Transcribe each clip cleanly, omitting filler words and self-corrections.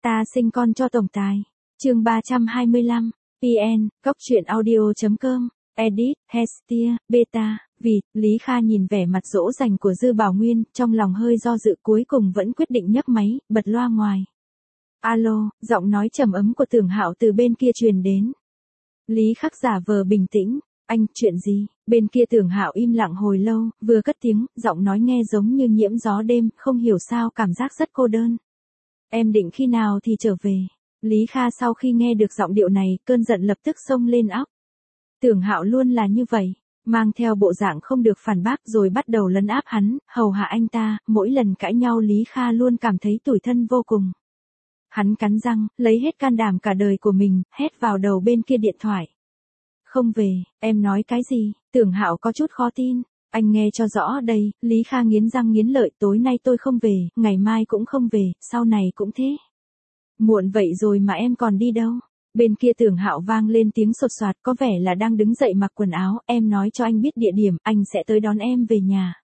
Ta sinh con cho tổng tài. Chương 325. PN, goctruyện.audio.com. Edit, Hestia, Beta. Vì, Lý Kha nhìn vẻ mặt dỗ dành của Dư Bảo Nguyên, trong lòng hơi do dự cuối cùng vẫn quyết định nhấc máy, bật loa ngoài. Alo, giọng nói trầm ấm của Tưởng Hạo từ bên kia truyền đến. Lý Khắc giả vờ bình tĩnh. Anh, chuyện gì? Bên kia Tưởng Hạo im lặng hồi lâu, vừa cất tiếng, giọng nói nghe giống như nhiễm gió đêm, không hiểu sao cảm giác rất cô đơn. Em định khi nào thì trở về? Lý Kha sau khi nghe được giọng điệu này, cơn giận lập tức xông lên óc. Tưởng Hạo luôn là như vậy, mang theo bộ dạng không được phản bác rồi bắt đầu lấn áp hắn, hầu hạ anh ta, mỗi lần cãi nhau Lý Kha luôn cảm thấy tủi thân vô cùng. Hắn cắn răng, lấy hết can đảm cả đời của mình, hét vào đầu bên kia điện thoại. Không về, em nói cái gì? Tưởng Hạo có chút khó tin. Anh nghe cho rõ đây, Lý Kha nghiến răng nghiến lợi, tối nay tôi không về, ngày mai cũng không về, sau này cũng thế. Muộn vậy rồi mà em còn đi đâu? Bên kia Tưởng Hạo vang lên tiếng sột soạt, có vẻ là đang đứng dậy mặc quần áo, em nói cho anh biết địa điểm, anh sẽ tới đón em về nhà.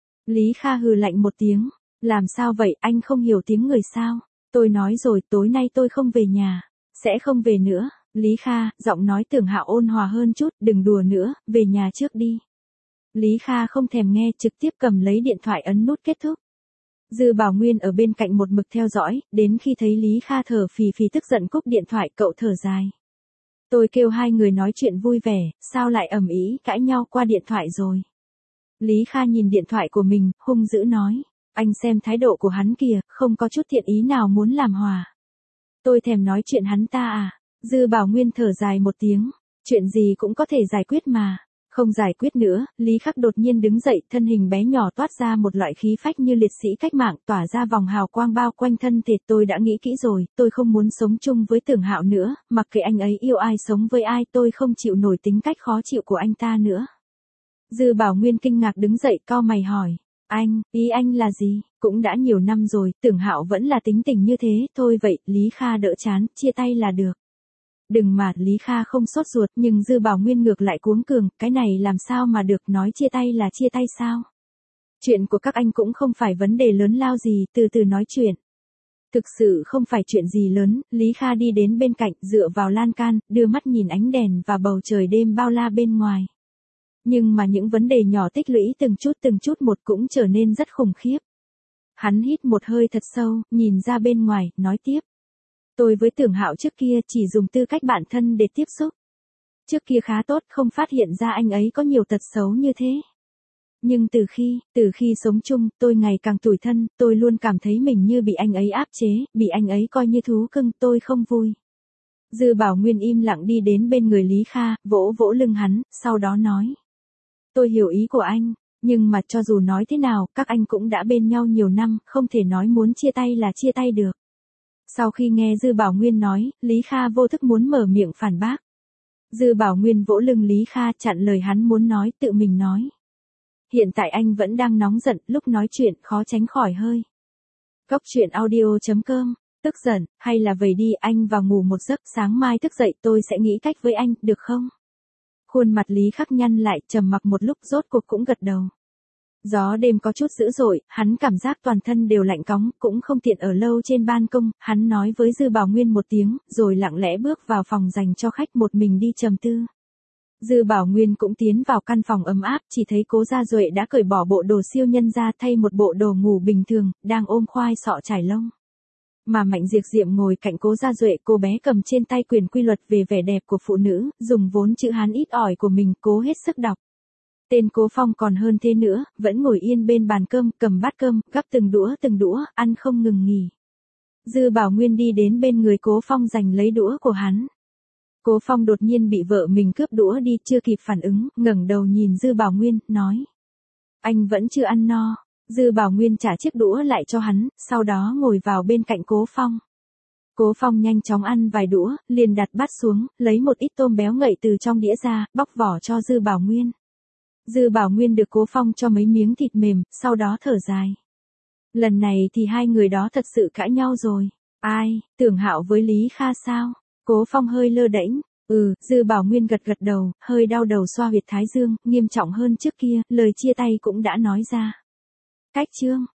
Lý Kha hừ lạnh một tiếng, làm sao vậy, anh không hiểu tiếng người sao? Tôi nói rồi, tối nay tôi không về nhà, sẽ không về nữa. Lý Kha, giọng nói Tưởng Hạo ôn hòa hơn chút, đừng đùa nữa, về nhà trước đi. Lý Kha không thèm nghe, trực tiếp cầm lấy điện thoại ấn nút kết thúc. Dư Bảo Nguyên ở bên cạnh một mực theo dõi, đến khi thấy Lý Kha thở phì phì tức giận cúp điện thoại, cậu thở dài. Tôi kêu hai người nói chuyện vui vẻ, sao lại ầm ĩ cãi nhau qua điện thoại rồi. Lý Kha nhìn điện thoại của mình, hung dữ nói. Anh xem thái độ của hắn kìa, không có chút thiện ý nào muốn làm hòa. Tôi thèm nói chuyện hắn ta à? Dư Bảo Nguyên thở dài một tiếng. Chuyện gì cũng có thể giải quyết mà. Không giải quyết nữa, Lý Khắc đột nhiên đứng dậy, thân hình bé nhỏ toát ra một loại khí phách như liệt sĩ cách mạng, tỏa ra vòng hào quang bao quanh thân thể. Tôi đã nghĩ kỹ rồi, tôi không muốn sống chung với Tưởng Hạo nữa, mặc kệ anh ấy yêu ai sống với ai, tôi không chịu nổi tính cách khó chịu của anh ta nữa. Dư Bảo Nguyên kinh ngạc đứng dậy, cau mày hỏi. Anh, ý anh là gì? Cũng đã nhiều năm rồi, Tưởng Hạo vẫn là tính tình như thế, thôi vậy, Lý Kha đỡ chán, chia tay là được. Đừng mà, Lý Kha không sốt ruột, nhưng Dư Bảo Nguyên ngược lại cuống cường, cái này làm sao mà được, nói chia tay là chia tay sao? Chuyện của các anh cũng không phải vấn đề lớn lao gì, từ từ nói chuyện. Thực sự không phải chuyện gì lớn, Lý Kha đi đến bên cạnh, dựa vào lan can, đưa mắt nhìn ánh đèn và bầu trời đêm bao la bên ngoài. Nhưng mà những vấn đề nhỏ tích lũy từng chút một cũng trở nên rất khủng khiếp. Hắn hít một hơi thật sâu, nhìn ra bên ngoài, nói tiếp. Tôi với Tưởng Hạo trước kia chỉ dùng tư cách bạn thân để tiếp xúc. Trước kia khá tốt, không phát hiện ra anh ấy có nhiều tật xấu như thế. Nhưng từ khi sống chung, tôi ngày càng tủi thân, tôi luôn cảm thấy mình như bị anh ấy áp chế, bị anh ấy coi như thú cưng, tôi không vui. Dư Bảo Nguyên im lặng đi đến bên người Lý Kha, vỗ vỗ lưng hắn, sau đó nói. Tôi hiểu ý của anh, nhưng mà cho dù nói thế nào, các anh cũng đã bên nhau nhiều năm, không thể nói muốn chia tay là chia tay được. Sau khi nghe Dư Bảo Nguyên nói, Lý Kha vô thức muốn mở miệng phản bác. Dư Bảo Nguyên vỗ lưng Lý Kha, chặn lời hắn muốn nói, tự mình nói. Hiện tại anh vẫn đang nóng giận, lúc nói chuyện khó tránh khỏi hơi. Goctruyện.audio.com. Tức giận, hay là vậy đi, anh vào ngủ một giấc, sáng mai thức dậy tôi sẽ nghĩ cách với anh, được không? Khuôn mặt Lý Khắc nhăn lại, trầm mặc một lúc, rốt cuộc cũng gật đầu. Gió đêm có chút dữ dội, hắn cảm giác toàn thân đều lạnh cóng, cũng không tiện ở lâu trên ban công, hắn nói với Dư Bảo Nguyên một tiếng, rồi lặng lẽ bước vào phòng dành cho khách, một mình đi trầm tư. Dư Bảo Nguyên cũng tiến vào căn phòng ấm áp, chỉ thấy Cố Gia Duệ đã cởi bỏ bộ đồ siêu nhân ra, thay một bộ đồ ngủ bình thường, đang ôm khoai sọ trải lông. Mà Mạnh Diệp Diệm ngồi cạnh Cố Gia Duệ, cô bé cầm trên tay quyển quy luật về vẻ đẹp của phụ nữ, dùng vốn chữ Hán ít ỏi của mình, cố hết sức đọc. Tên Cố Phong còn hơn thế nữa, vẫn ngồi yên bên bàn cơm, cầm bát cơm, gắp từng đũa, ăn không ngừng nghỉ. Dư Bảo Nguyên đi đến bên người Cố Phong giành lấy đũa của hắn. Cố Phong đột nhiên bị vợ mình cướp đũa đi, chưa kịp phản ứng, ngẩng đầu nhìn Dư Bảo Nguyên, nói. Anh vẫn chưa ăn no. Dư Bảo Nguyên trả chiếc đũa lại cho hắn, sau đó ngồi vào bên cạnh Cố Phong. Cố Phong nhanh chóng ăn vài đũa, liền đặt bát xuống, lấy một ít tôm béo ngậy từ trong đĩa ra, bóc vỏ cho Dư Bảo Nguyên. Dư Bảo Nguyên được Cố Phong cho mấy miếng thịt mềm, sau đó thở dài. Lần này thì hai người đó thật sự cãi nhau rồi. Ai, Tưởng Hạo với Lý Kha sao? Cố Phong hơi lơ đễnh. Dư Bảo Nguyên gật đầu, hơi đau đầu xoa huyệt thái dương, nghiêm trọng hơn trước kia, lời chia tay cũng đã nói ra. Cách chương.